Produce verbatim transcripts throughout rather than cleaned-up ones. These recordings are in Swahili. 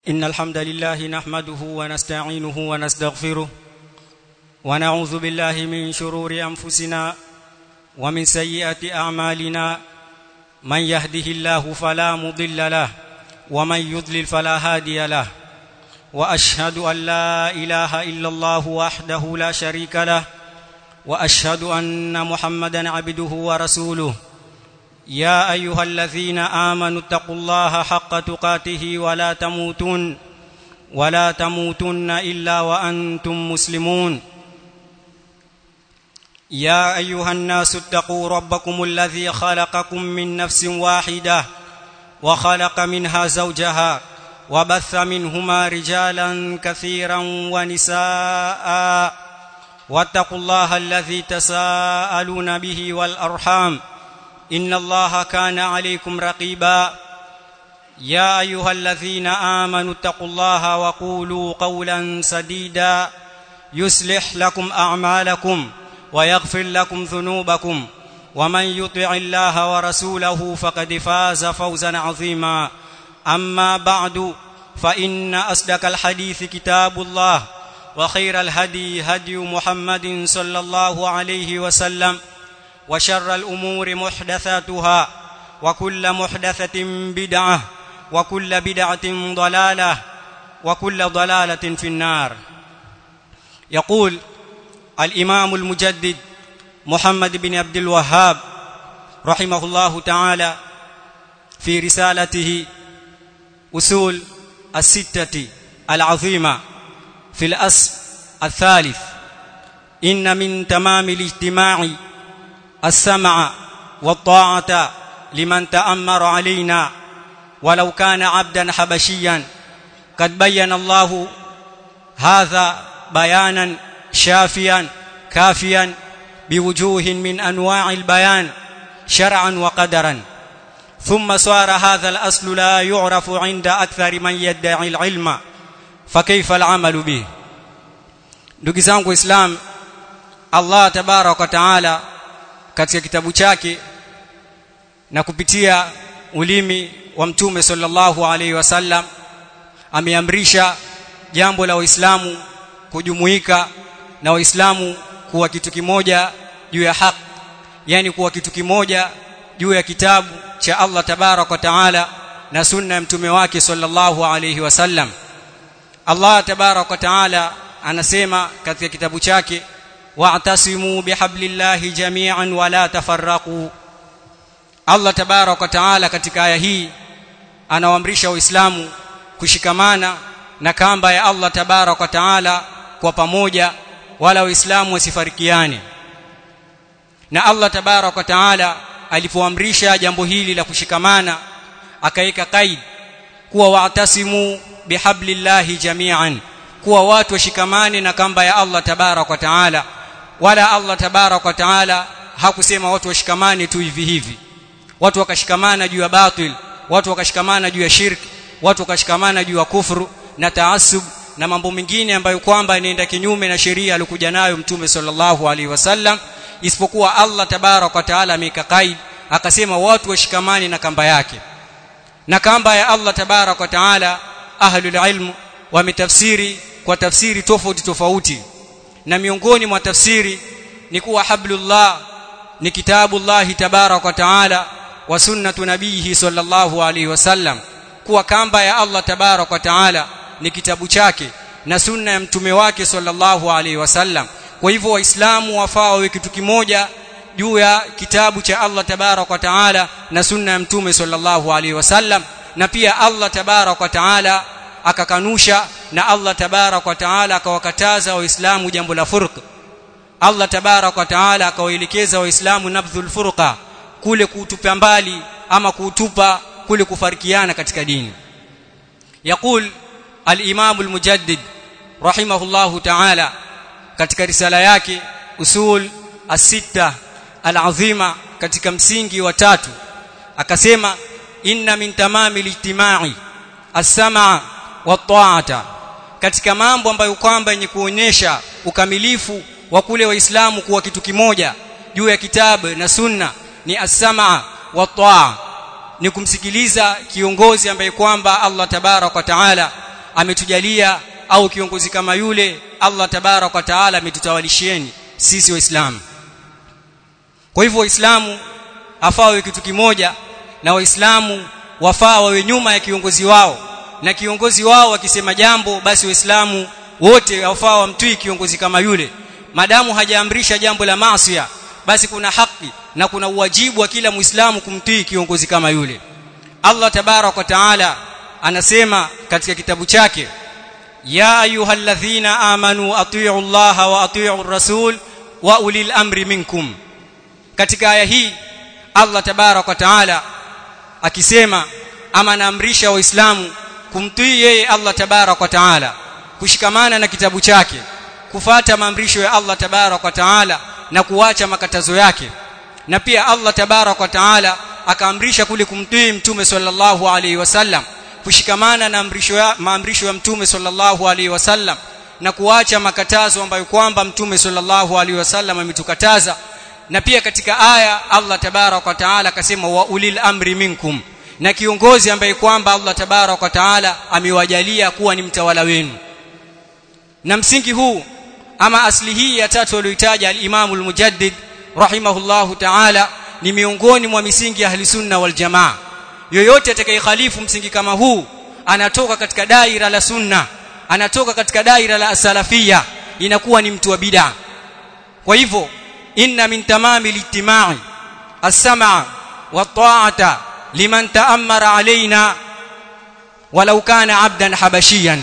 إن الحمد لله نحمده ونستعينه ونستغفره ونعوذ بالله من شرور أنفسنا ومن سيئات أعمالنا من يهده الله فلا مضل له ومن يضلل فلا هادي له وأشهد أن لا إله إلا الله وحده لا شريك له وأشهد أن محمدا عبده ورسوله يا أيها الذين آمنوا اتقوا الله حق تقاته ولا تموتن ولا تموتن إلا وأنتم مسلمون يا أيها الناس اتقوا ربكم الذي خلقكم من نفس واحدة وخلق منها زوجها وبث منهما رجالا كثيرا ونساء واتقوا الله الذي تساءلون به والأرحام إن الله كان عليكم رقيبا يا أيها الذين آمنوا اتقوا الله وقولوا قولا سديدا يصلح لكم أعمالكم ويغفر لكم ذنوبكم ومن يطع الله ورسوله فقد فاز فوزا عظيما أما بعد فإن أصدق الحديث كتاب الله وخير الهدي هدي محمد صلى الله عليه وسلم وشر الأمور محدثاتها وكل محدثة بدعة وكل بدعة ضلالة وكل ضلالة في النار. يقول الإمام المجدد محمد بن عبد الوهاب رحمه الله تعالى في رسالته أصول الستة العظيمة في الأصل الثالث: إن من تمام الاجتماع السمع والطاعة لمن تأمر علينا ولو كان عبدا حبشيا قد بين الله هذا بيانا شافيا كافيا بوجوه من أنواع البيان شرعا وقدرا، ثم صار هذا الأصل لا يعرف عند أكثر من يدعي العلم فكيف العمل به. Ndugu zangu Islam, Allah tabarak wa taala katika kitabu chake na kupitia ulimi wa mtume sallallahu alaihi wasallam ameamrisha jambo la Waislamu kujumuika na Waislamu kuwa kitu kimoja juu ya haki, yani kuwa kitu kimoja juu ya kitabu cha Allah tabarak wa taala na sunna ya mtume wake sallallahu alaihi wasallam. Allah tabarak wa taala anasema katika kitabu chake, wa'tasimu bihablillahi jami'an wa la tafarraqu. Allah tabarak wa taala katika aya hii anawaamrisha Waislamu kushikamana na kamba ya Allah tabarak wa taala kwa pamoja, wala Waislamu wasifarikiane. Na Allah tabarak wa taala alipoamrisha jambo hili la kushikamana akaika kaid kuwa wa'tasimu bihablillahi jami'an, kuwa watu washikamane na kamba ya Allah tabarak wa taala. Wala Allah tabarak wa taala hakusema watu washikamane tu hivi hivi, watu wakashikamana juu ya batil, watu wakashikamana juu ya shirki, watu wakashikamana juu ya kufuru na taasub na mambo mengine ambayo kwamba inaenda kinyume na sheria aliyokuja nayo mtume sallallahu alaihi wasallam, isipokuwa Allah tabarak wa taala ameka kaid akasema watu washikamane na kamba yake. Na kamba ya Allah tabarak wa taala ahlul ilm wametafsiri kwa tafsiri tofauti tofauti, na miongoni mwa tafsiri ni kuwa hablullah ni kitabullah tabarak wa taala wa sunnatu nabihi sallallahu alaihi wasallam, kuwa kamba ya Allah tabarak wa taala ni kitabu chake na sunna ya mtume wake sallallahu alaihi wasallam. Kwa hivyo Waislamu wafaa wawe kitu kimoja juu ya kitabu cha Allah tabarak wa taala na sunna ya mtume sallallahu alaihi wasallam. Na pia Allah tabarak wa taala akakanusha na Allah tabarak wa taala akawakataza Waislamu jambo la furq. Allah tabarak wa taala akawaelekeza Waislamu nabdhul furqa, kule kutupa mbali ama kutupa kule kufarikiana katika dini. Yaqul al-Imam al-Mujaddid rahimahullahu ta'ala katika risala yake usul as-sitta al-azima katika msingi wa tatu akasema, inna min tamamil ijtimai as-sam'a wat-ta'ata, katika mambo ambayo kwamba yenye kuonyesha ukamilifu wa kule Waislamu kuwa kitu kimoja juu ya kitabu na sunna ni as-sam'a wat-ta'a, ni kumsikiliza kiongozi ambaye kwamba Allah tabarak wa taala ametujalia au kiongozi kama yule Allah tabarak wa taala ametutawalishieni sisi waislamu. Kwa hivyo waislamu afaa kitu kimoja, na waislamu wafaa wawe nyuma ya kiongozi wao, na kiongozi wao akisema jambo basi waislamu wote wafaa wamtii kiongozi kama yule. Madamu hajaamrisha jambo la maasi, basi kuna haki na kuna uwajibu wa kila muislamu kumtii kiongozi kama yule. Allah tabarak wa taala anasema katika kitabu chake, ya ayyuhalladhina amanu atii'u Allaha wa atii'u ar-rasul wa ulil amri minkum. Katika aya hii Allah tabarak wa taala akisema ama anaamrisha waislamu kumtii yeye Allah tabarak wa taala, kushikamana na kitabu chake, kufata maamrisho ya Allah tabarak wa taala na kuacha makatazo yake. Na pia Allah tabarak wa taala akaamrisha kule kumtii mtume sallallahu alaihi wasallam, kushikamana na amrisho ya maamrisho ya mtume sallallahu alaihi wasallam na kuacha makatazo ambayo kwamba mtume sallallahu alaihi wasallam ametukataza. Na pia katika aya Allah tabarak wa taala akasema wa ulil amri minkum, na kiongozi ambaye kwamba Allah tabarak wa taala amewajalia kuwa ni mtawala wenu. Na msingi huu ama asli hii ya tatu aliyoitaja al-Imam al-Mujaddid rahimahullahu ta'ala ni miongoni mwa misingi ya ahli sunna wal jamaa. Yoyote atakayekhalifu msingi kama huu anatoka katika daira la sunna, anatoka katika daira la salafia, inakuwa ni mtu wa bid'a. Kwa hivyo inna min tamami lijtimai as-sam'a wa ta'ata liman ta'ammara alaina walau kana 'abdan habashiyan.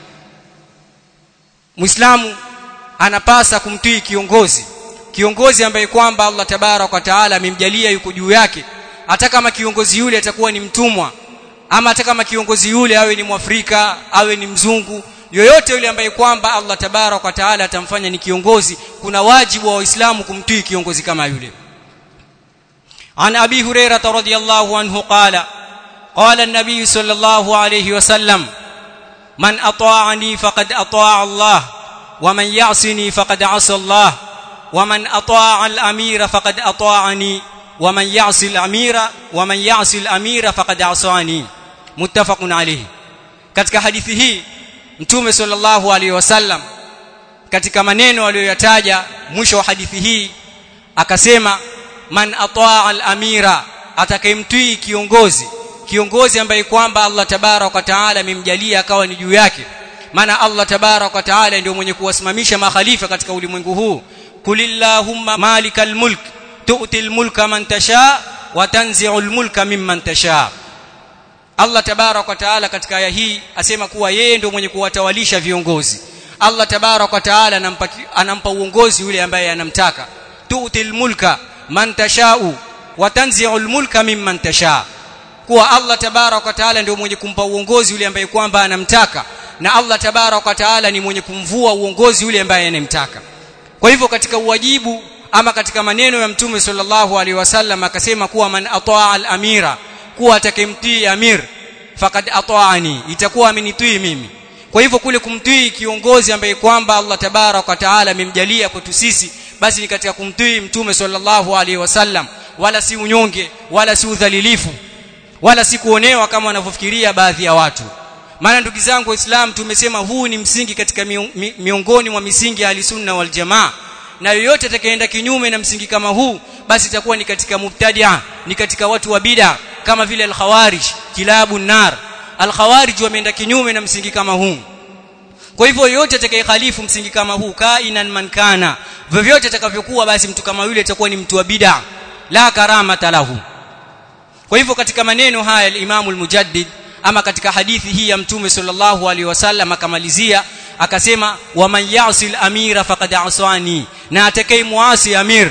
Muislamu anapasa kumtii kiongozi, kiongozi ambaye kwamba Allah tabarak wa taala amemjalia yuko juu yake, hata kama kiongozi yule atakuwa ni mtumwa, ama hata kama kiongozi yule awe ni Mwafrika, awe ni mzungu, yoyote yule ambaye kwamba Allah tabarak wa taala atamfanya ni kiongozi, kuna wajibu wa Waislamu kumtii kiongozi kama yule. An Abi Hurairah radhiyallahu anhu qala qala an-nabiy sallallahu alayhi wasallam man ata'ani faqad ata'a Allah wa man ya'sini faqad 'asa Allah wa man ata'a al-amira faqad ata'ani wa man ya'si al-amira wa man ya'si al-amira faqad 'asani. Muttafaqun alayhi. Katika hadithi hii Mtume sallallahu alayhi wasallam katika maneno aliyoyataja mwisho wa hadithi hii akasema man ata'a al-amira, atakayemtii kiongozi, kiongozi ambaye kwamba Allah tabarak wa taala amemjalia akawa ni juu yake. Maana Allah tabarak wa taala ndio mwenye kuwasimamisha makhalifa katika ulimwengu huu. Kulillahumma malikal mulk tu'til mulka man tasha wa tanzi'ul mulka mimman tasha. Allah tabarak wa taala katika aya hii asema kuwa yeye ndio mwenye kuwatawalisha viongozi. Allah tabarak wa taala anampa anampa uongozi yule ambaye anamtaka. Tu'til mulka man tasha'u wa tanzi'ul mulka mimman tasha. Kuwa Allah tabarak wa taala ndio mwenye kumpa uongozi yule ambaye kwamba anamtaka, na Allah tabarak wa taala ni mwenye kumvua uongozi yule ambaye anemtaka. Kwa hivyo katika uwajibu ama katika maneno ya Mtume sallallahu alaihi wasallam akasema kuwa man ata'a al-amira, kuwa atakemtii amir faqad ata'ani, itakuwa amenitii mimi. Kwa hivyo kule kumtii kiongozi ambaye kwamba Allah tabarak wa taala amemjalia kwetu sisi, basi ni katika kumtii Mtume sallallahu alaihi wasallam, wala si unyonge, wala si udhalilifu, wala si kuonewa kama wanavyofikiria baadhi ya watu. Maana ndugu zangu Waislamu, tumesema huu ni msingi katika miongoni mwa misingi ya Ahlusunna wal Jamaa, na yoyote atakayeenda kinyume na msingi kama huu basi itakuwa ni katika mubtadi'a, ni katika watu wa bid'a, kama vile al-Khawarij, kilabu nar. Al-Khawarij wameenda kinyume na msingi kama huu. Kwa hivyo yoyote atakayekhalifu msingi kama huu, kainan man kana, vyovyote atakavyokuwa, basi mtu kama yule atakuwa ni mtu wa bid'a, la karamata lahu. Kwa hivyo katika maneno haya al-Imam al-Mujaddid ama katika hadithi hii ya Mtume sallallahu alaihi wasallam akamalizia akasema wa man ya'sil amira faqad asani, na atakayemuasi amir,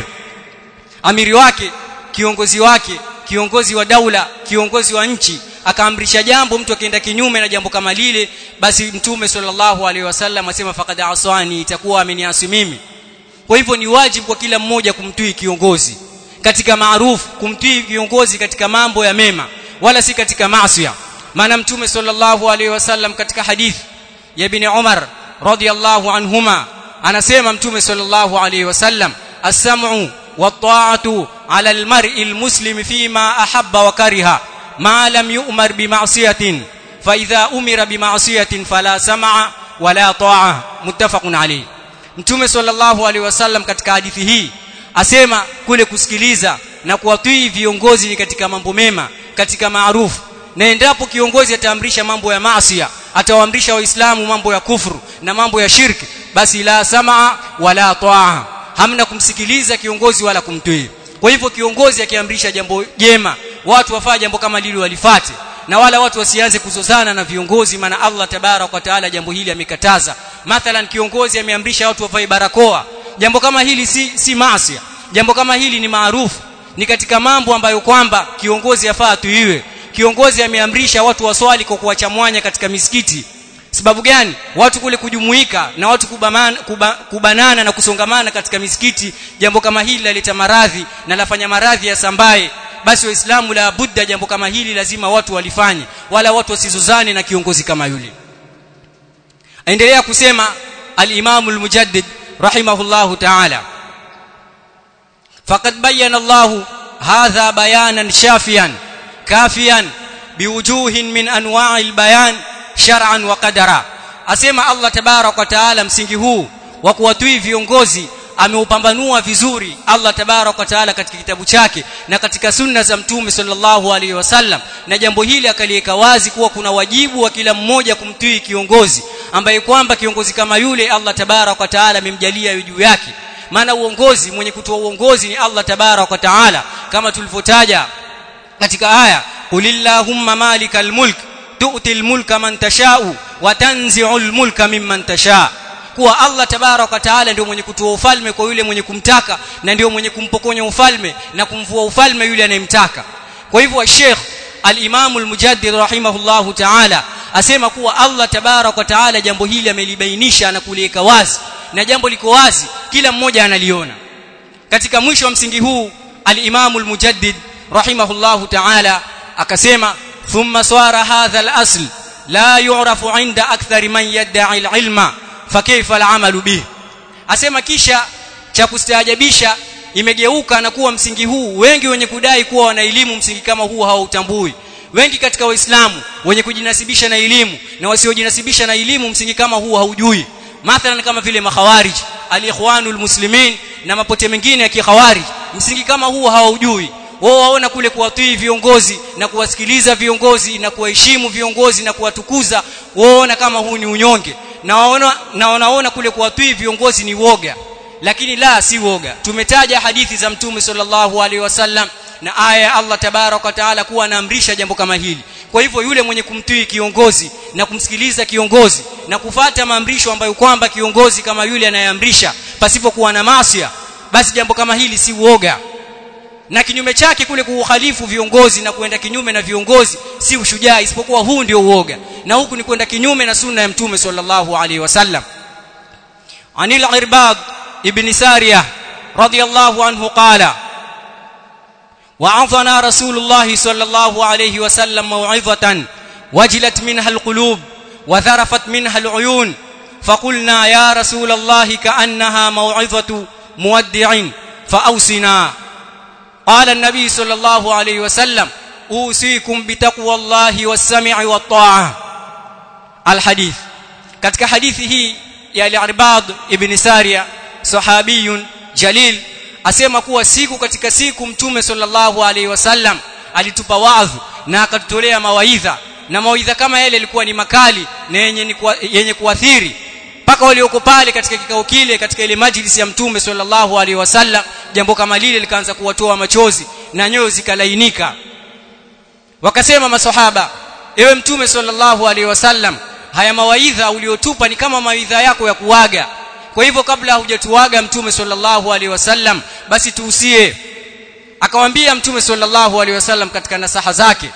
amiri wake, kiongozi wake, kiongozi wa daula, kiongozi wa nchi, akaamrisha jambo, mtu akienda kinyume na jambo kama lile, basi Mtume sallallahu alaihi wasallam asema faqad asani, itakuwa ameniasi mimi. Kwa hivyo ni wajibu kwa kila mmoja kumtii kiongozi katika maarufu, kumtii kiongozi katika mambo ya mema, wala si katika maasi. Maana Mtume sallallahu alaihi wasallam katika hadithi ya Ibn Umar radhiyallahu anhuma anasema Mtume sallallahu alaihi wasallam as-sam'u wat-ta'atu 'ala al-mar'i al-muslimi fima ahabba wa kariha ma lam yu'mar bi ma'siyatin fa idha umira bima'siyatin fala sam'a wala ta'a, muttafaqun alayh. Mtume sallallahu alaihi wasallam katika hadithi hii asema kule kusikiliza na kuwatii viongozi ni katika mambo mema, katika maarufu, na endapo kiongozi ataamrisha mambo ya maasi, atawaamrisha waislamu mambo ya kufuru na mambo ya shirki, basi la samaa wala taa, hamna kumsikiliza kiongozi wala kumtii. Kwa hivyo kiongozi akiamrisha jambo jema, watu wafanye jambo kama lile walifate, na wala watu wasianze kuzozana na viongozi, maana Allah tabarak wa taala jambo hili amekataza. Mathalan kiongozi ameamrisha watu wavae barakoa, jambo kama hili si si maasi, jambo kama hili ni maarufu, ni katika mambo ambayo kwamba kiongozi afaa tuiwe. Kiongozi ameamrisha watu waswali kwa kuacha mwanya katika misikiti. Sababu gani? Watu kule kujumuika na watu kubamana, kuba, kubanana na kusongamana katika misikiti, jambo kama hili laleta maradhi na lafanya maradhi ya sambaye. Basi waislamu la budda jambo kama hili lazima watu walifanye, wala watu wasizozane na kiongozi kama yule. Aendelea kusema al-Imam al-Mujaddid rahimahullahu ta'ala, faqad bayyana Allah hadha bayanan shafiyan kafiyan biwujuhin min anwa'il bayan shar'an wa qadara. Asema Allah tabarak wa taala msingi huu wa kuwatii viongozi ameupambanua vizuri Allah tabarak wa taala katika kitabu chake na katika sunna za mtume sallallahu alaihi wasallam, na jambo hili akaliweka wazi kuwa kuna wajibu wa kila mmoja kumtii kiongozi ambaye kwamba kiongozi kama yule Allah tabarak wa taala amemjalia juu yake. Maana uongozi, mwenye kutoa uongozi ni Allah tabarak wa taala, kama tulivyotaja katika aya, qulillahumma malikal mulk tu'til mulka man tasha'u wa tanzi'ul mulka mimman tasha', kuwa Allah tabarak wa taala ndio mwenye kutoa ufalme kwa yule mwenye kumtaka, na ndio mwenye kumpokonya ufalme na kumvua ufalme yule anayemtaka. Kwa hivyo Sheikh al-Imam al-Mujaddid rahimahullahu ta'ala asema kuwa Allah tabarak wa taala jambo hili amelibainisha na kuliweka wazi, na jambo liko wazi, kila mmoja analiona. Katika mwisho wa msingi huu al-Imam al-Mujaddid rahimahullahu ta'ala akasema, thumma swara hadha al-asl la yu'rafu 'inda akthar man yad'i al-ilma fa kayfa al-'amalu bih. Asema kisha cha kustaajabisha imegeuka na kuwa msingi huu wengi wenye kudai kuwa wana elimu msingi kama huu hawautambui. Wengi katika waislamu wenye kujinasibisha na elimu na wasiojinasibisha na elimu msingi kama huu haujui. Mathalan kama vile makhawarij, al-ikhwanul muslimin na mapote mengine ya kikhawarij, msingi kama huu hawaujui. Wao waona kule kuwatii viongozi na kuwasikiliza viongozi na kuwaheshimu viongozi na kuwatukuza, waona kama huu ni unyonge, na waona na wanaona kule kuwatii viongozi ni woga. Lakini la, si woga. Tumetaja hadithi za mtume sallallahu alaihi wasallam na aya ya Allah tabarak wa taala kuwa anaamrisha jambo kama hili. Kwa hivyo yule mwenye kumtii kiongozi na kumsikiliza kiongozi na kufata maamrisho ambayo kwamba kiongozi kama yule anayeamrisha pasipokuwa na maasi, basi jambo kama hili si uoga. Na kinyume chake kule kuukhalifu viongozi na kuenda kinyume na viongozi si ushujaa, isipokuwa huu ndio uoga, na huku ni kwenda kinyume na sunna ya mtume sallallahu alaihi wasallam. Anil Irbad ibn Sariyah radiyallahu anhu qala, wa'adhana rasulullah sallallahu alaihi wasallam maw'izatan wajilat minha alqulub wa dharafat minha aluyun faqulna ya rasulullah ka'annaha maw'izatu muwaddi'in fa'awsina. قال النبي صلى الله عليه وسلم اوصيكم بتقوى الله والسمع والطاعه. الحديث. katika hadithi hii ya al-Irbad ibn Sariyah sahabiyun jalil asema kuwa siku katika siku mtume sallallahu alaihi wasallam alitupa waadhi na akatutolea mawaidha, na mawaidha kama yale yalikuwa ni makali na yenye yenye kuathiri mpaka walioko pale katika kikao kile katika ile majlisi ya mtume sallallahu alaihi wasallam, jambo kama lile likaanza kuwatoa machozi na nyoyo zikalainika. Wakasema maswahaba, ewe mtume sallallahu alaihi wasallam, haya mawaidha uliotupa ni kama mawaidha yako ya kuaga. Kwa hivyo kabla hujatuaga mtume sallallahu alaihi wasallam, basi tuusie. Akamwambia mtume sallallahu alaihi wasallam katika nasaha zake,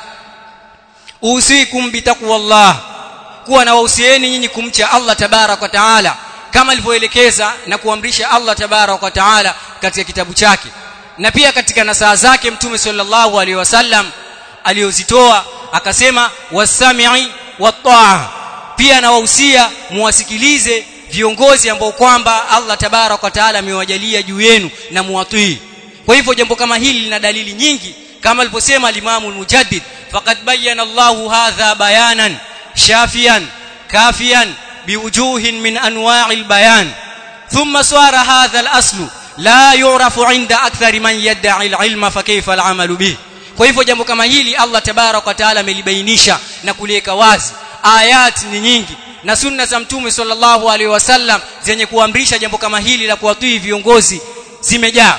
usikum bitaqwallah, kuwa na wahusieni nyinyi kumcha Allah tabarak wa taala kama alivyoelekeza na kuamrisha Allah tabarak wa taala katika kitabu chake. Na pia katika nasaha zake mtume sallallahu alaihi wasallam aliozitoa akasema, wasami'i wat-ta'a, pia na wahusia muwasikilize viongozi ambao kwamba Allah tabarak wa taala amewajalia juu yenu na muwatii. Kwa hivyo jambo kama hili lina dalili nyingi, kama alivyosema al-Imam al-Mujaddid, faqad bayyana Allahu hadha bayanan shafiyan kafiyan biwujuhin min anwa'il bayan thumma swara hadha al-aslu la yu'rafu 'inda akthar man yad'i al-'ilma fa kayfa al-'amalu bih. Kwa hivyo jambo kama hili Allah tabarak wa taala amelibainisha na kuliweka wazi. Ayat ni nyingi na sunna za mtume sallallahu alaihi wasallam zenye kuamrisha jambo kama hili la kuwatii viongozi zimejaa.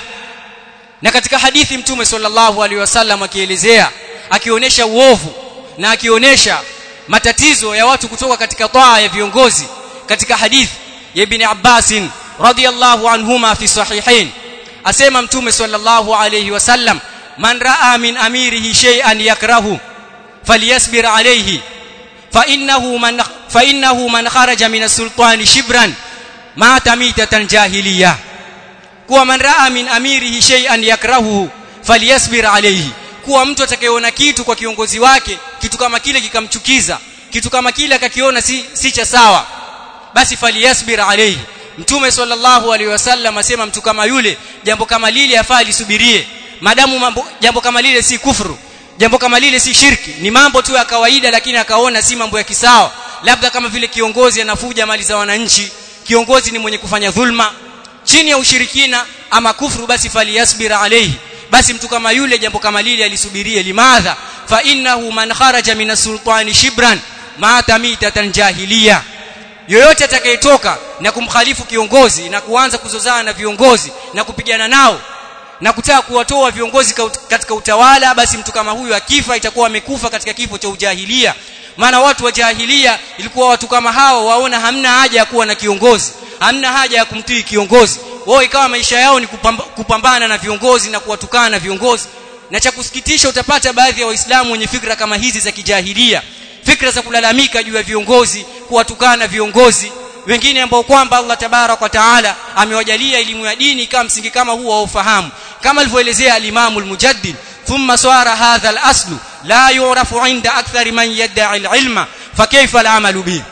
Na katika hadithi mtume sallallahu alaihi wasallam akielezea, akionyesha uovu na akionyesha matatizo ya watu kutoka katika taa ya viongozi, katika hadithi ya Ibn Abbas radiyallahu anhuma fi sahihain, asema mtume sallallahu alaihi wasallam, man raa min amirihi shay'an yakrahu falyasbir alayhi fa innahu man fa innahu man kharaja min as-sultani shibran mata mitatan jahiliyah. Kuwa man raa min amirihi shay'an yakrahu falyasbir alayhi, kuwa mtu atakayeona kitu kwa kiongozi wake, kitu kama kile kikamchukiza, kitu kama kile akakiona si, si cha sawa, basi falyasbir alayhi. Mtume sallallahu alaihi wasallam asema mtu kama yule jambo kama lile afaa lisubirie, madamu mambo, jambo kama lile si kufuru, jambo kama lile si shirki, ni mambo tu ya kawaida, lakini akaona si mambo ya kisawa, labda kama vile kiongozi anafuja mali za wananchi, kiongozi ni mwenye kufanya dhulma chini ya ushirikina ama kufuru, basi falyasbir alayhi, basi mtu kama yule jambo kama lile alisubirie. Limadha? Fa innahu man kharaja min as-sultani shibran mata mitatan jahiliya. Yoyote atakayetoka na kumkhalifu kiongozi na kuanza kuzozana na viongozi na kupigana nao na kutaka kuwatoa viongozi katika utawala, basi mtu kama huyu akifa itakuwa amekufa katika kifo cha ujahilia. Maana watu wa jahilia ilikuwa watu kama hao waona hamna haja ya kuwa na kiongozi, hamna haja ya kumtii kiongozi. Wao ikawa maisha yao ni kupamba, kupambana na viongozi na kuwatukana na viongozi. Na cha kusikitisha, utapata baadhi ya waislamu wenye fikra kama hizi za kijahilia, fikra za kulalamika juu ya viongozi, kuwatukana viongozi, wengine ambao kwamba Allah tabarak wa taala amewajalia elimu ya dini kama msingi kama huo wa ufahamu, kama alivyoelezea al-Imam al-Mujaddid, thumma swara hadha al-aslu la yu'rafu 'inda akthar man yad'i al-'ilma fa kayfa al-'amalu bih.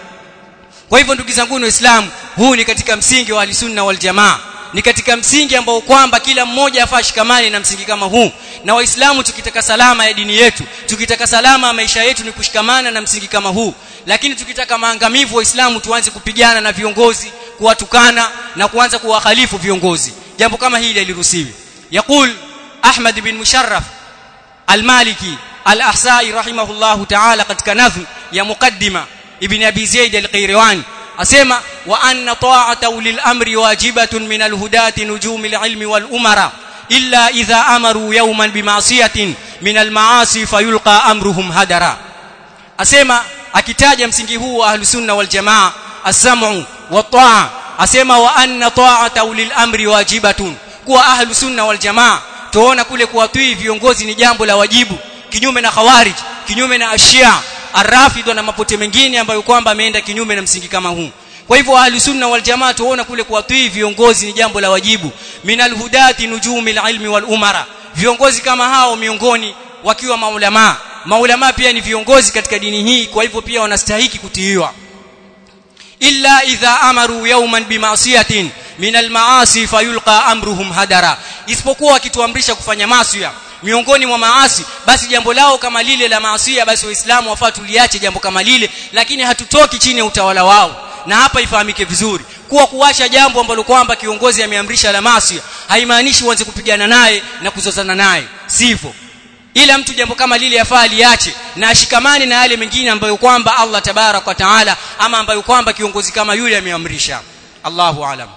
Kwa hivyo ndugu zangu waislamu, huu ni katika msingi wa Ahlusunna wal Jamaa, ni katika msingi ambao kwamba kila mmoja afaa shikamane na msingi kama huu. Na waislamu tukitaka salama ya dini yetu, tukitaka salama ya maisha yetu, ni kushikamana na msingi kama huu. Lakini tukitaka maangamivu waislamu tuanze kupigana na viongozi, kuwatukana na kuanza kuwakhalifu viongozi, jambo kama hili haliruhusiwi. Yaqul Ahmad bin Musharraf al-Maliki al-Ahsa'i rahimahullahu ta'ala katika nadhm ya muqaddima Ibn Abi Zaid al-Qayrawani, asema wa anna ta'ata ulil amri wajibatun min al-hudati nujumil ilmi wal umara illa idha amaru yawman bima'siyatin min al-ma'asi fayulqa amruhum hadara. Asema akitaja msingi huu wa Ahlusunna wal Jamaa, as-sam'u wa ta'a, asema wa anna ta'ata ulil amri wajibatun, kuwa Ahlusunna wal Jamaa tuona kule kuwatii viongozi ni jambo la wajibu, kinyume na Khawarij, kinyume na Ashia Arrafidwa na mapote mengine ambayo kwamba ameenda kinyume na msingi kama huu. Kwa hivyo Ahlusunna wal Jamaa tuona kule kuwatii viongozi ni jambo la wajibu, minal hudati nujumil ilmi wal umara, viongozi kama hao miongoni wakiwa maulama. Maulama pia ni viongozi katika dini hii, kwa hivyo pia wanastahili kutiiwa. Illa idha amaru yawman bima'siyatin minal ma'asi fayulqa amruhum hadara, isipokuwa wakituamrisha kufanya maasi miongoni mwa maasi, basi jambo lao kama lile la maasi, basi waislamu wafaa tuliache jambo kama lile, lakini hatutoki chini ya utawala wao. Na hapa ifahamike vizuri kuwa kuacha jambo ambalo kwamba kiongozi ameamrisha la maasi haimaanishi uanze kupigana naye na kuzozana naye, sivyo. Ila mtu jambo kama lile yafaa liache na ashikamane na yale mengine ambayo kwamba Allah tabarak wa taala ama ambayo kwamba kiongozi kama yule ameamrisha. Allahu aalam.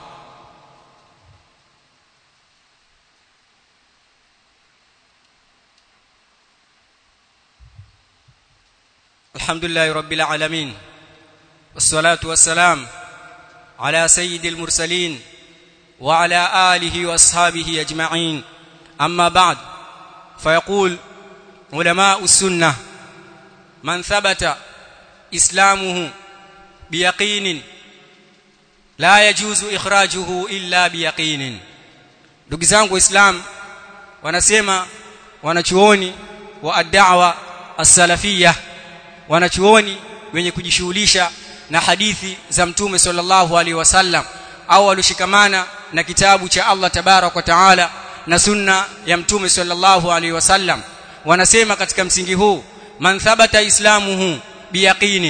Alhamdulillahi rabbil alamin, wassalatu wassalam ala sayyidil mursalin wa ala alihi wa ashabihi ajma'in. Amma ba'd, fayaqul ulama'u sunnah man thabata islamuhu biyaqinin la yajuzu ikhrajuhu illa biyaqinin. Ndugu zangu Waislamu, wanasema wanachuoni wa ad-da'wa as-salafiyah, wanachuoni wenye kujishughulisha na hadithi za Mtume sallallahu alaihi wasallam au walishikamana na kitabu cha Allah tabarak wa taala na sunna ya Mtume sallallahu alaihi wasallam, wanasema katika msingi huu, man thabata islamuhu biyaqinin,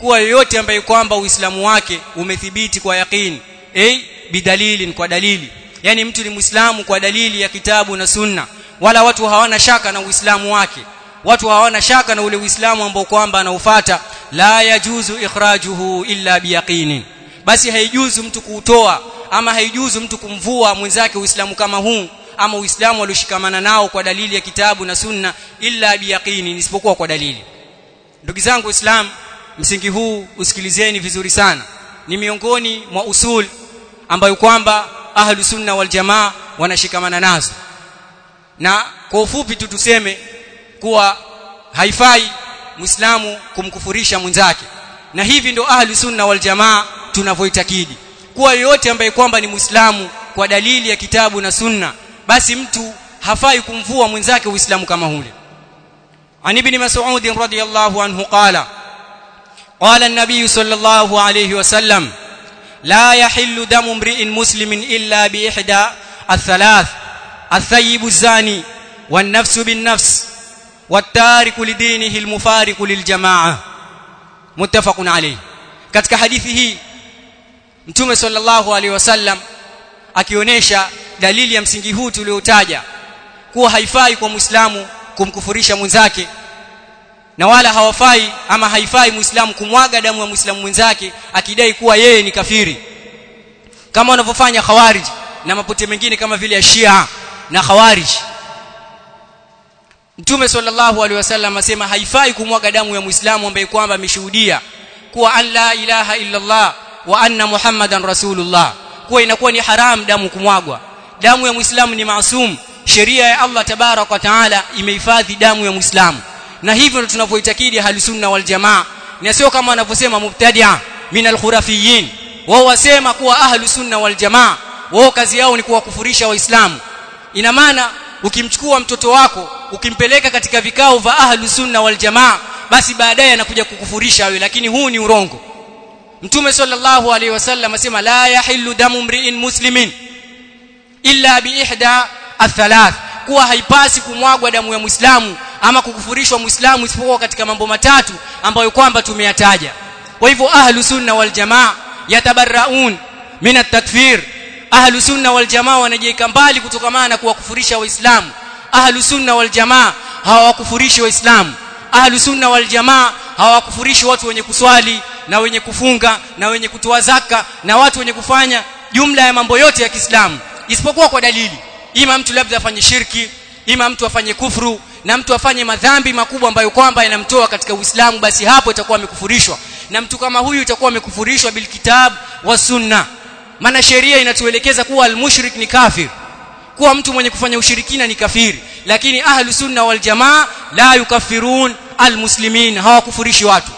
kuwa yoyote ambaye kwamba uislamu wake umethibiti kwa yaqini eh bidalilin kwa dalili, yani mtu ni muislamu kwa dalili ya kitabu na sunna, wala watu hawana shaka na uislamu wake, watu hawana shaka na ule uislamu ambao kwamba anaufuata, la yajuzu ikhrajuhu illa biyaqinin, basi haijuzu mtu kuutoa ama haijuzu mtu kumvua mwenzake uislamu kama huu ama uislamu alioshikamana nao kwa dalili ya kitabu na sunna illa biyaqinin, isipokuwa kwa dalili. Ndugu zangu Islam, msingi huu usikilizeni vizuri sana, ni miongoni mwa usul ambayo kwamba ahlu sunna wal jamaa wanashikamana nazo, na kwa ufupi tu tuseme kuwa haifai muislamu kumkufurisha mwenzake, na hivi ndio ahlu sunna wal jamaa tunavyoitakidi kuwa yoyote ambaye kwamba ni muislamu kwa dalili ya kitabu na sunna, basi mtu hafai kumvua mwenzake uislamu kama ule. An ibn Mas'ud radiyallahu anhu qala qala an-nabiy sallallahu alayhi wasallam la yahillu damu imri'in muslimin illa bi ihda ath-thalath ath-thayyibu az-zani wan-nafsu bin-nafs wat-tariku lidinihi al-mufariqu lil-jama'ah, muttafaqun alayh. Katika hadithi hii Mtume sallallahu alayhi wasallam akionyesha dalili ya msingi huu tuliotaja kuwa haifai kwa muislamu kumkufurisha mwenzake, na wala hawafai ama haifai muislamu kumwaga damu ya muislamu mwenzake akidai kuwa yeye ni kafiri, kama wanavyofanya khawarij na mapote mengine kama vile ya Shia na khawarij. Mtume sallallahu alaihi wasallam asema haifai kumwaga damu ya muislamu ambaye kwamba ameshuhudia kuwa an la ilaha illa Allah wa anna Muhammadan rasulullah, kuwa inakuwa ni haram damu kumwagwa. Damu ya muislamu ni maasum, sheria ya Allah tabarak wa taala imehifadhi damu ya muislamu, na hivyo tunavyoitakidi ahli sunna wal jamaa, na sio kama wanavyosema mubtadi'a min al-khurafiyin. Wao wasema kuwa ahli sunna wal jamaa wao kazi yao ni kuwakufurisha waislamu. Ina maana ukimchukua mtoto wako ukimpeleka katika vikao vya ahli sunna wal jamaa, basi baadaye anakuja kukufurisha wewe, lakini huu ni urongo. Mtume sallallahu alaihi wasallam asema la yahillu damu mri'in muslimin illa bi ihda ath-thalath, kuwa haipasi kumwagwa damu ya muislamu ama kukufurishwa muislamu isipokuwa katika mambo matatu ambayo kwamba tumeyataja. Kwa hivyo ahlu sunna wal jamaa yatabarraun min at-takfir, ahlu sunna wal jamaa wanajiweka mbali kutokana na kuwakufurisha waislamu. Ahlu sunna wal jamaa hawakufurishi waislamu. Ahlu sunna wal jamaa hawakufurishi watu wenye kuswali na wenye kufunga na wenye kutoa zaka na watu wenye kufanya jumla ya mambo yote ya Kiislamu, isipokuwa kwa dalili. Ima mtu labda afanye shirki, ima mtu afanye kufuru, na mtu afanye madhambi makubwa ambayo kwamba yanamtoa katika Uislamu, basi hapo itakuwa amekufurishwa, na mtu kama huyu itakuwa amekufurishwa bil kitab wa sunna. Maana sheria inatuelekeza kuwa al-mushrik ni kafir, kuwa mtu mwenye kufanya ushirikina ni kafiri, lakini ahlu sunna wal jamaa la yukaffirun al-muslimin, hawakufurishi watu.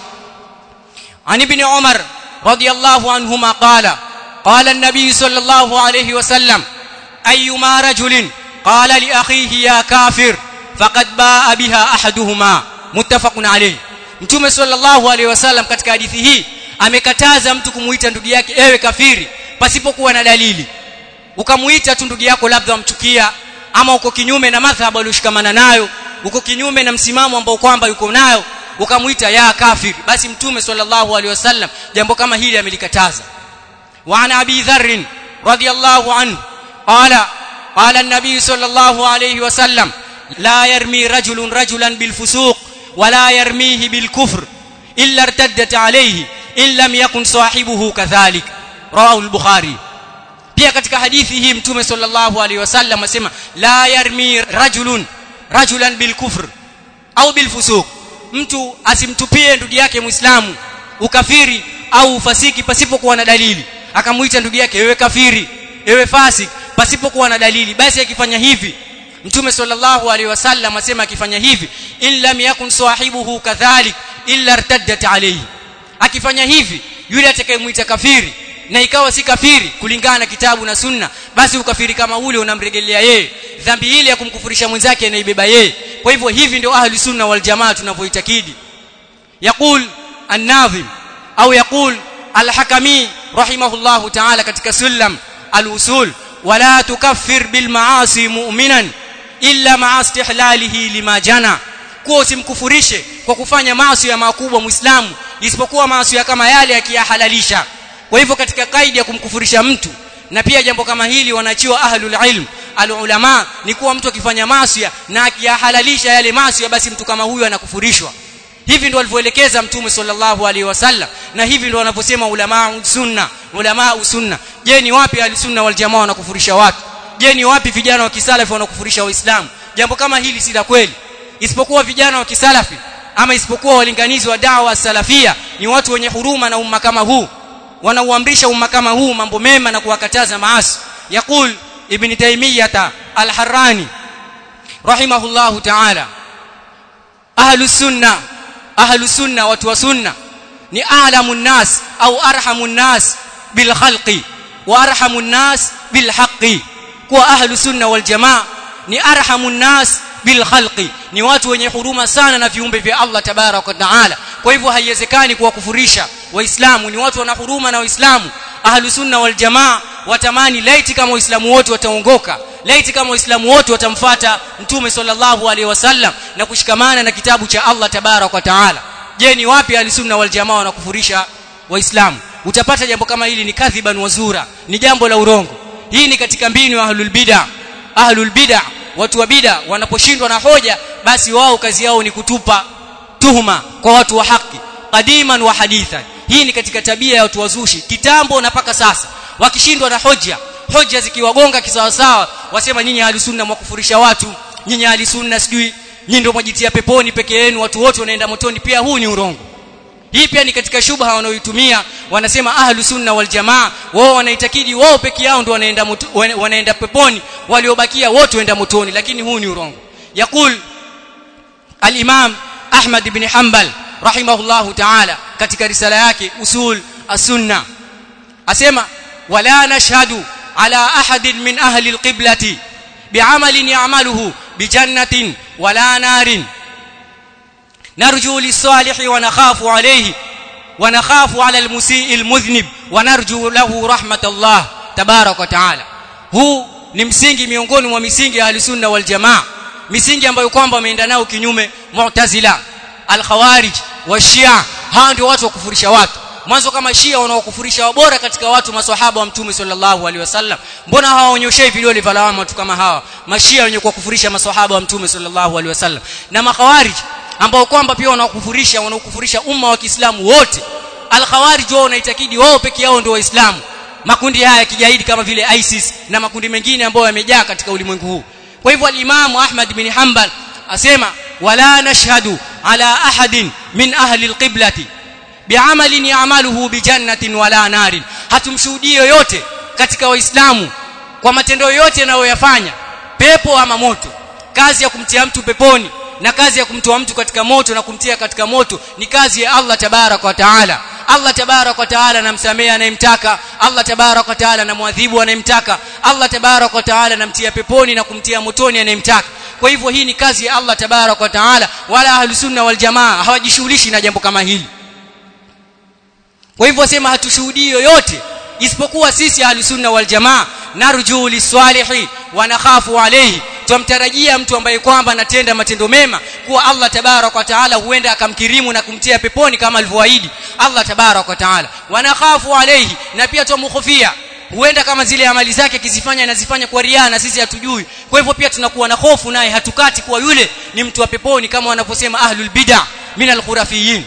An ibn Umar radiyallahu anhuma qala qala an-nabiy sallallahu alayhi wasallam ayyuma rajulin qala li akhihi ya kafir faqad baa biha ahaduhuma, muttafaqun alayh. Mtume sallallahu alayhi wasallam katika hadithi hii amekataza mtu kumuita ndugu yake ewe kafiri pasipokuwa na dalili. Ukamuita tu ndugu yako labda umchukia, ama uko kinyume na madhhabu aliyoshikamana nayo, uko kinyume na msimamo ambao kwamba yuko nayo, ukamuita ya kafir, basi Mtume sallallahu alayhi wasallam jambo kama hili amelikataza. Wa ana Abi Dharr radiyallahu anhu qala qala an-nabiy sallallahu alayhi wasallam la yarmi rajulun rajulan bil fusuq wa la yarmihi bil kufr illa irtaddat alayhi in lam yakun sahibuhu kadhalik, rawahu al-Bukhari. Pia katika hadithi hii Mtume sallallahu alayhi wasallam asema la yarmi rajulun rajulan bil kufr au bil fusuq, mtu asimtupie ndugu yake muislamu ukafiri au ufasiki pasipokuwa na dalili. Akamuita ndugu yake ewe kafiri, ewe fasik pasipokuwa na dalili, basi akifanya hivi Mtume sallallahu alaihi wasallam asema akifanya hivi in lam yakun sahibuhu kadhalik illa irtaddat alayhi, akifanya hivi yule atakayemuita kafiri na ikawa si kafiri kulingana na kitabu na sunna, basi ukafiri kama ule unamrejelea yeye, dhambi ile ya kumkufurisha mwenzake anaibeba yeye. Kwa hivyo hivi ndio ahli sunna wal jamaa tunavyoitakidi. Yaqul an-Nadhim au yaqul al-Hakami rahimahullahu ta'ala katika Sulam al-Usul wala tukaffir bil ma'asi mu'minan illa ma'a istihlalihi lima jana, kwa usimkufurishe kwa kufanya maasi ya makubwa muislamu isipokuwa maasi kama yale yakiyahalalisha. Kwa hivyo katika kaida ya kumkufurisha mtu, na pia jambo kama hili wanachiwa ahlul ilm alulama, ni kuwa mtu akifanya maasi na akiyahalalisha yale maasi, basi mtu kama huyu anakufurishwa. Hivi ndio alivyoelekeza Mtume sallallahu alaihi wasallam, na hivi ndio wanavyosema ulama sunna ulama sunna. Je, ni wapi al-sunna wal jamaa wanakufurisha watu? Je, ni wapi vijana wa kisalafi wanakufurisha waislamu? Jambo kama hili si la kweli. Isipokuwa vijana wa kisalafi ama isipokuwa walinganizi wa da'wa salafia ni watu wenye huruma na umma kama huu, wanauamrisha umma kama huu mambo mema na kuwakataza maasi. Yaqul Ibn Taymiyyah al-Harrani rahimahullahu ta'ala, ahlus sunna ahlus sunna watu wa sunna ni a'lamun nas au arhamun nas bil khalqi wa arhamun nas bil haqqi. Kwa ahlus sunna wal jamaa ni arhamun nas bil khalqi, ni watu wenye huruma sana na viumbe vya Allah tabarak wa taala. Kwa hivyo haiwezekani kuwakufurisha waislamu, ni watu wana huruma na waislamu. Ahlus sunna wal jamaa watamani laiti kama waislamu wote wataongoka, laiti kama waislamu wote watamfuata Mtume sallallahu alaihi wasallam na kushikamana na kitabu cha Allah tabarak wa taala. Je, ni wapi ahlus sunna wal jamaa wanakufurisha waislamu? Utapata jambo kama hili ni kadhiban wazura, ni jambo la urongo. Hii ni katika mbinu ya ahlul bid'ah. Ahlul bid'ah, watu wa bid'ah, wanaposhindwa na hoja, basi wao kazi yao ni kutupa tuhuma kwa watu wa haki, qadiman wa hadithan. Hii ni katika tabia ya watu wazushi kitambo na paka sasa. Wakishindwa na hoja, hoja zikiwagonga kisawa sawa, wasema nyinyi ahlus sunna mwakufurisha watu, nyinyi ahlus sunna sijui nyinyi ndio mwajitia peponi peke yenu, watu wote wanaenda motoni. Pia huu ni urongo. Hii pia ni katika shubha wanaoitumia. Wanasema ahlus sunna wal jamaa wao wanaitakidi wao peke yao ndio wanaenda wanaenda peponi, waliobakia wote waenda motoni, lakini huu ni urongo. Yaqul al-Imam Ahmad ibn Hanbal rahimahullahu ta'ala katika risala yake Usul as-Sunna, asema wala nashhadu ala ahadin min ahli al-qiblati bi'amalin ya'maluhu bijannatin wala narin narju lis-salihi wa nakhafu alayhi wa nakhafu ala al-musii al-mudhnib wa narju lahu rahmatallah tabarak wa ta'ala. Huu ni msingi miongoni mwa misingi ya Ahlus-Sunna wal Jamaa, misingi ambayo kwamba wameenda nao kinyume Mu'tazila, al-Khawarij wa Shia. Hao ndio watu wa kufurisha watu. Mwanzo kama Shia wanaokufurisha wabora katika watu maswahaba wa Mtume sallallahu alaihi wasallam, mbona hawaonyoshei vidole vya lawama watu kama hawa Mashia wenye kuwakufurisha maswahaba wa Mtume sallallahu alaihi wasallam? Na makhawarij ambao kwamba pia wanaokufurisha wanaokufurisha umma wa Kiislamu wote. Al-Khawarij wao wanaitakidi wao peke yao ndio waislamu. Makundi haya ya kigaidi kama vile ISIS na makundi mengine ambayo yamejaa katika ulimwengu huu. Kwa hivyo al-Imam Ahmad bin Hanbal asema wala nashhadu ala ahadin min ahli al-qiblati bi'amalin ya'maluhu bijannatin wala narin. Hatumshuhudii yoyote katika waislamu kwa matendo yote anayoyafanya pepo ama moto. Kazi ya kumtia mtu peponi na kazi ya kumtoa mtu katika moto na kumtia katika moto ni kazi ya Allah tabarak wa taala. Allah tabarak wa taala anamsamehe anayemtaka, Allah tabarak wa taala anamwadhibu anayemtaka, Allah tabarak wa taala anamtia peponi na kumtia motoni anayemtaka. Kwa hivyo hii ni kazi ya Allah tabarak wa taala, wala ahlus sunna wal jamaa hawajishughulishi na jambo kama hili. Kwa hivyo sema hatushuhudii yoyote isipokuwa sisi ahlus sunna wal jamaa narju lisalihi wa nakhafu alayhi. Tumtarajia mtu ambaye kwamba anatenda matendo mema kuwa Allah tabarak wa taala huenda akamkirimu na kumtia peponi kama alivyoahidi Allah tabarak wa taala. Wa nakhafu alayhi, na pia tumkhofia huenda kama zile amali zake kizifanya anazifanya kwa riaa na sisi hatujui. Kwa hivyo pia tunakuwa na hofu naye, hatukati kuwa yule ni mtu wa peponi kama wanavyosema ahlul bid'ah min al-khurafiyin.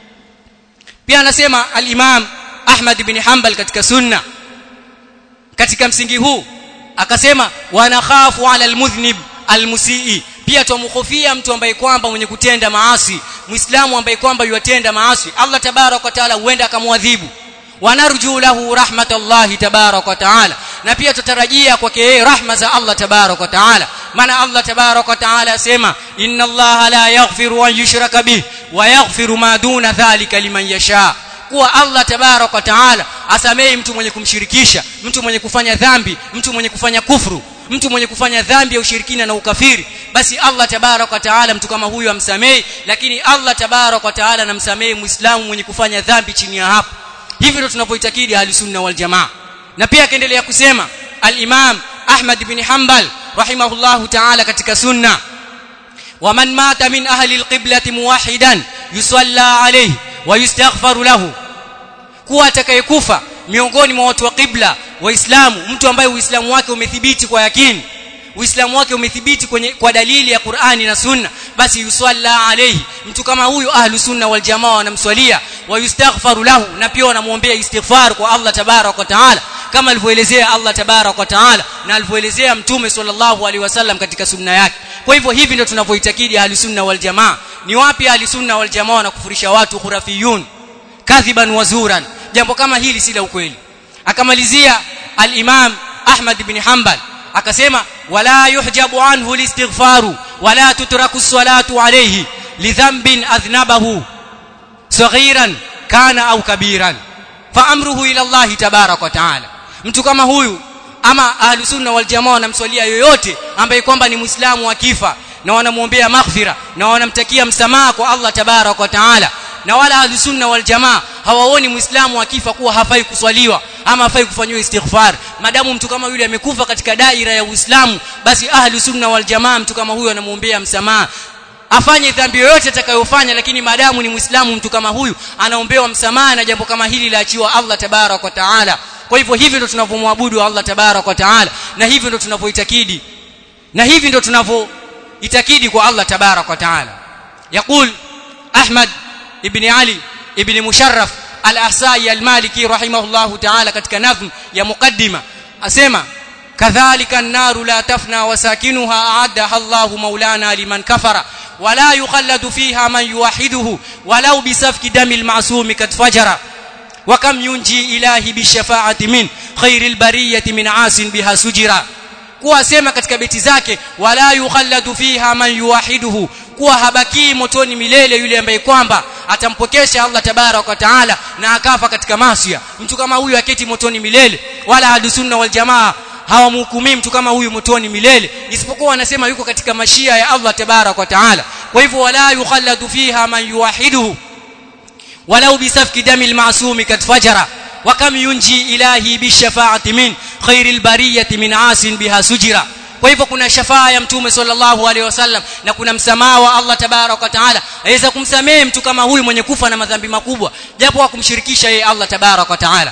Pia anasema al-Imam Ahmad ibn Hanbal katika sunna katika msingi huu akasema wa nakhafu ala al-mudhnib al-musii. Pia tumkhofia mtu ambaye kwamba mwenye kutenda maasi, muislamu ambaye kwamba yatenda maasi, Allah tabarak wa taala huenda akamwadhibu. Wa narju lahu rahmatallahi tabarak wa taala, na pia tutarajia kwake yeye rahma za Allah tabarak wa taala. Maana Allah tabarak wa taala asema inna Allah la yaghfiru an yushraka bih wa yaghfiru ma duna dhalika liman yasha. Kuwa Allah tabarak wa taala asamehe mtu mwenye kumshirikisha, mtu mwenye kufanya dhambi, mtu mwenye kufanya kufuru, mtu mwenye kufanya dhambi ya ushirikina na ukafiri, basi Allah tabarak wa taala mtu kama huyu amsamehe. Lakini Allah tabarak wa taala anamsamehe muislamu mwenye kufanya dhambi chini ya hapo. Hivi ndio tunavyoitakidi ahlus sunna wal jamaa. Na pia akaendelea kusema al-Imam Ahmad ibn Hanbal rahimahullahu ta'ala katika sunna wa man mata min ahli al-qiblati muwahidan yusalla alayhi wayustaghfaru lahu, kuwa atakayekufa miongoni mwa watu wa qibla waislamu, mtu ambaye uislamu wake umethibiti kwa yakini, uislamu wake umethibiti kwenye kwa dalili ya Qur'ani na Sunna, basi yusalla alayhi, mtu kama huyu ahlu sunna wal jamaa wanamswalia, wayustaghfaru lahu, na pia wanamuombea istighfar kwa Allah tabarak wa taala, kama alivyoelezea Allah tabarak wa taala na alivyoelezea mtume sallallahu alaihi wasallam katika sunna yake. Kwa hivyo hivi ndio tunavyoitakidi ahlu sunna wal jamaa. Ni wapi ahlu sunna wal jamaa wanakufurisha watu khurafiyun kadhiban wazuran? Jambo kama hili si la ukweli. Akamalizia al-Imam Ahmad ibn Hanbal akasema, wala yuhjabu anhu listighfaru wala tutraku salatu alayhi lidhanbin adhnabahu saghiran kana au kabiran fa amruhu ila Allah tabarak wa taala. Mtu kama huyu ama ahlu sunna wal jamaa wanamswalia yoyote ambaye kwamba ni muislamu akifa, na wanamuombea maghfira na wanamtakia msamaha kwa Allah tabarak wa taala, na wala ahlu sunna wal jamaa hawaoni muislamu akifa kuwa hafai kuswaliwa ama hafai kufanywa istighfar. Madamu mtu kama yule amekufa katika daira ya Uislamu, basi ahlu sunna wal jamaa mtu kama huyu anamuombea msamaha, afanye dhambi yoyote atakayofanya, lakini madamu ni muislamu mtu kama huyu anaombewa msamaha, na jambo kama hili laachiwa Allah tabarak wa taala. Kwa hivyo hivi ndio tunavyomwabudu Allah tabarak wa taala, na hivi ndio tunavyoitakidi, na hivi ndio tunavyoitakidi kwa Allah tabarak wa taala. Yaqul Ahmad ibn Ali ibn Musharraf al-Ahsai al-Maliki rahimahullahu ta'ala katika nazm ya muqaddima asema, kadhalika an-naru la tafna wa sakinuha a'addaha Allahu maulana liman kafara wala yukhalladu fiha man yuwahiduhu walau bisafki damil ma'sumi kad fajara wa kam yunji ilahi bishafa'ati min khairil bariyati min asin biha sujira. Kuwa sema katika beti zake, wala yukhalladu fiha man yuwahiduhu, kuwa habaki motoni milele yule ambaye kwamba atampokesha Allah tabarak wa taala na akafa katika maasiya. Mtu kama huyu aketi motoni milele, wala ahlu sunna wal jamaa hawamhukumi mtu kama huyu motoni milele, isipokuwa wanasema yuko katika mashia ya Allah tabarak wa taala. Kwa hivyo wala yukhalladu fiha man yuwahiduhu walau bisafki damil ma'sumi kad fajara wa kam yunji ilahi bishafa'ati min khairil bariyati min asin biha sujira. Kwa hivyo kuna shafaa ya mtume sallallahu alaihi wasallam na kuna msamaha wa Allah tabarak wa taala, aweza kumsamehe mtu kama huyu mwenye kufa na madhambi makubwa japo hakumshirikisha yeye Allah tabarak wa taala.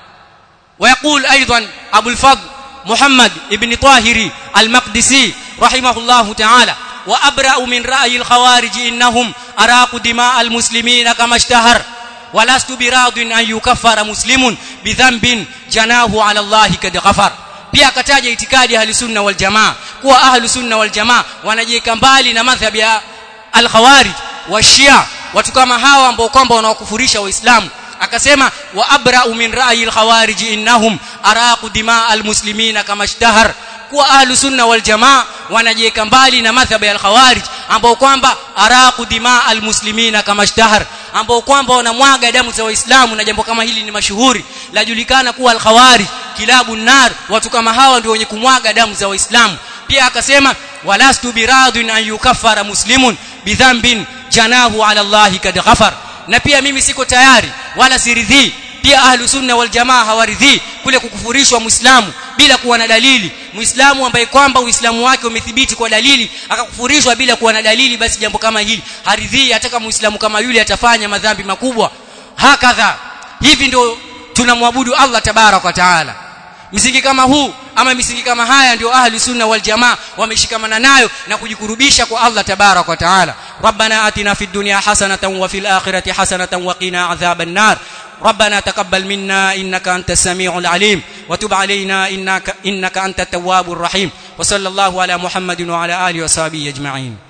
ويقول ايضا ابو الفضل محمد ابن طاهري المقدسي رحمه الله تعالى, وابرأ من رأي الخوارج انهم اراقوا دماء المسلمين كما اشتهر ولست براض ان يكفر مسلم بذنب جناه على الله قد غفر. Pia akataja itikadi ya ahli sunna wal jamaa kuwa ahli sunna wal jamaa wanajiweka mbali na madhhab ya al-khawarij wa shia, watu kama hawa ambao kwamba wanaokufurisha waislamu. Akasema, wa abra'u min ra'yi al-khawarij innahum araqu dimaa al-muslimina kama ishtahar, kuwa ahli sunna wal jamaa wanajiweka mbali na madhhab ya al-khawarij ambao kwamba araqu dimaa al-muslimina kama ishtahar, ambao kwamba wanamwaga damu za waislamu, na jambo kama hili ni mashuhuri, lajulikana kuwa al-khawarij kilabu nar, watu kama hawa ndio wenye kumwaga damu za waislamu. Pia akasema, walastu biradun an yukaffara muslimun bidhanbin janahu ala Allah kad ghafar, na pia mimi siko tayari wala siridhi, pia ahlu sunna wal jamaa hawaridhi kule kukufurishwa muislamu bila kuwa na dalili. Muislamu ambaye kwamba uislamu wake umethibiti kwa dalili akakufurishwa bila kuwa na dalili, basi jambo kama hili haridhi, hata kama muislamu kama yule atafanya madhambi makubwa. Hakadha, hivi ndio tunamwabudu Allah tabarak wa taala. Misingi kama huu ama misingi kama haya ndio ahli sunna wal jamaa wameshikamana nayo na kujikurubisha kwa Allah tabarak wa taala. Rabbana atina fid dunya hasanatan wa fil akhirati hasanatan wa qina adhaban nar. ربنا تقبل منا إنك أنت السميع العليم وتب علينا إنك, إنك أنت التواب الرحيم. وصلى الله على محمد وعلى آله وصحبه أجمعين.